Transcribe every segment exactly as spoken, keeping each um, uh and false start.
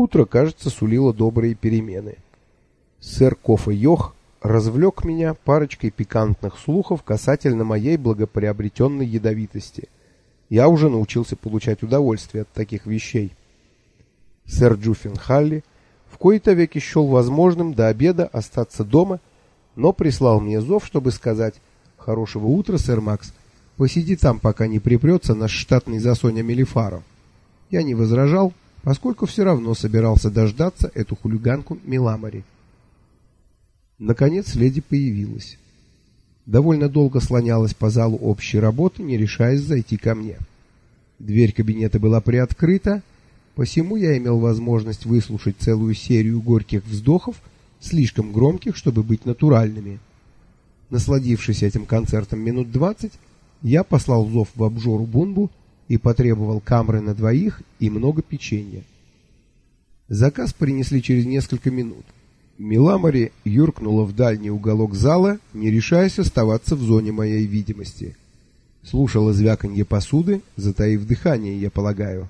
Утро, кажется, сулило добрые перемены. Сэр Кофа Йох развлек меня парочкой пикантных слухов касательно моей благоприобретенной ядовитости. Я уже научился получать удовольствие от таких вещей. Сэр Джуффин Халли в кои-то веки счел возможным до обеда остаться дома, но прислал мне зов, чтобы сказать: «Хорошего утра, сэр Макс. Посиди там, пока не припрется наш штатный Засоня Мелифаро». Я не возражал, поскольку все равно собирался дождаться эту хулиганку Миламари. Наконец леди появилась. Довольно долго слонялась по залу общей работы, не решаясь зайти ко мне. Дверь кабинета была приоткрыта, посему я имел возможность выслушать целую серию горьких вздохов, слишком громких, чтобы быть натуральными. Насладившись этим концертом минут двадцать, я послал зов в обжору Бунбу и потребовал камры на двоих и много печенья. Заказ принесли через несколько минут. Миламари юркнула в дальний уголок зала, не решаясь оставаться в зоне моей видимости. Слушала звяканье посуды, затаив дыхание, я полагаю.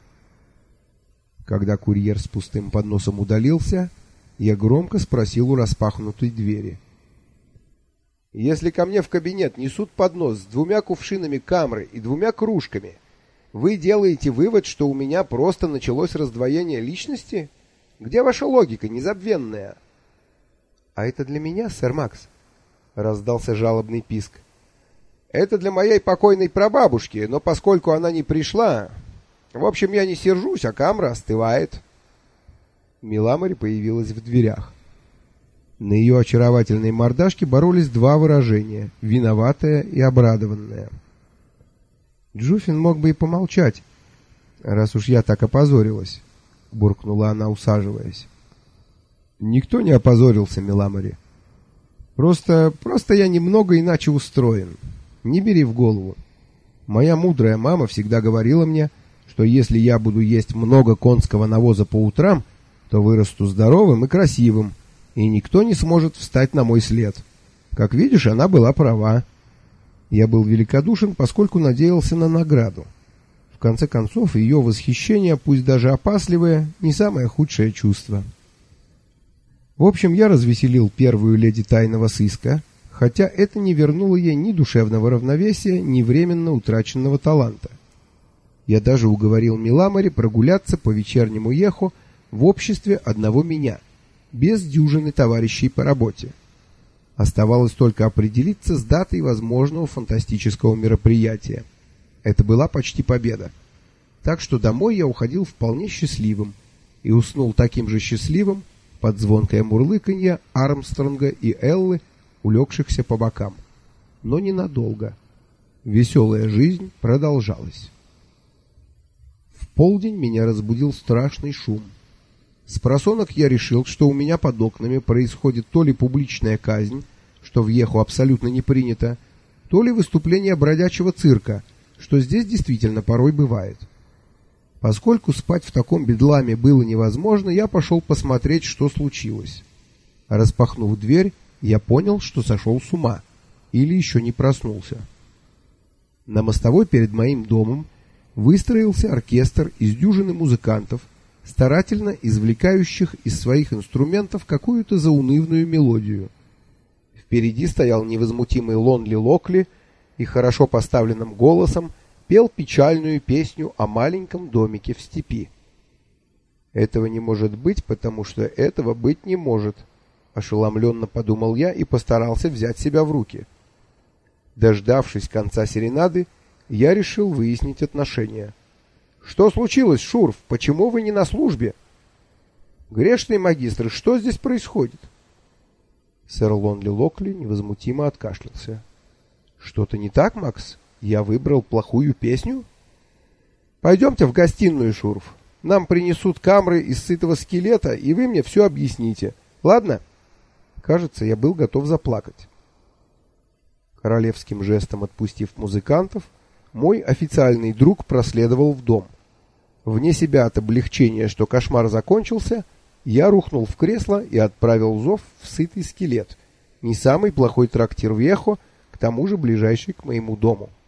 Когда курьер с пустым подносом удалился, я громко спросил у распахнутой двери: «Если ко мне в кабинет несут поднос с двумя кувшинами камры и двумя кружками, вы делаете вывод, что у меня просто началось раздвоение личности? Где ваша логика, незабвенная?» «А это для меня, сэр Макс?» — раздался жалобный писк. «Это для моей покойной прабабушки, но поскольку она не пришла... В общем, я не сержусь, а камра остывает». Миламари появилась в дверях. На ее очаровательной мордашке боролись два выражения — виноватое и обрадованное. «Джуффин мог бы и помолчать, раз уж я так опозорилась», — буркнула она, усаживаясь. «Никто не опозорился, Миламари. Просто, просто я немного иначе устроен. Не бери в голову. Моя мудрая мама всегда говорила мне, что если я буду есть много конского навоза по утрам, то вырасту здоровым и красивым, и никто не сможет встать на мой след. Как видишь, она была права. Я был великодушен, поскольку надеялся на награду. В конце концов, ее восхищение, пусть даже опасливое, не самое худшее чувство». В общем, я развеселил первую леди тайного сыска, хотя это не вернуло ей ни душевного равновесия, ни временно утраченного таланта. Я даже уговорил Миламари прогуляться по вечернему Ехо в обществе одного меня, без дюжины товарищей по работе. Оставалось только определиться с датой возможного фантастического мероприятия. Это была почти победа. Так что домой я уходил вполне счастливым и уснул таким же счастливым под звонкое мурлыканье Армстронга и Эллы, улегшихся по бокам. Но ненадолго. Веселая жизнь продолжалась. В полдень меня разбудил страшный шум. Спросонок я решил, что у меня под окнами происходит то ли публичная казнь, что в Еху абсолютно не принято, то ли выступление бродячего цирка, что здесь действительно порой бывает. Поскольку спать в таком бедламе было невозможно, я пошел посмотреть, что случилось. Распахнув дверь, я понял, что сошел с ума или еще не проснулся. На мостовой перед моим домом выстроился оркестр из дюжины музыкантов, старательно извлекающих из своих инструментов какую-то заунывную мелодию. Впереди стоял невозмутимый Лонли Локли и хорошо поставленным голосом пел печальную песню о маленьком домике в степи. «Этого не может быть, потому что этого быть не может», — ошеломленно подумал я и постарался взять себя в руки. Дождавшись конца серенады, я решил выяснить отношения. «Что случилось, Шурф? Почему вы не на службе?» «Грешный магистр, что здесь происходит?» Сэр Лонли Локли невозмутимо откашлялся. «Что-то не так, Макс? Я выбрал плохую песню?» «Пойдемте в гостиную, Шурф. Нам принесут камры из сытого скелета, и вы мне все объясните. Ладно?» Кажется, я был готов заплакать. Королевским жестом отпустив музыкантов, мой официальный друг проследовал в дом. Вне себя от облегчения, что кошмар закончился, я рухнул в кресло и отправил зов в сытый скелет, не самый плохой трактир в Ехо, к тому же ближайший к моему дому.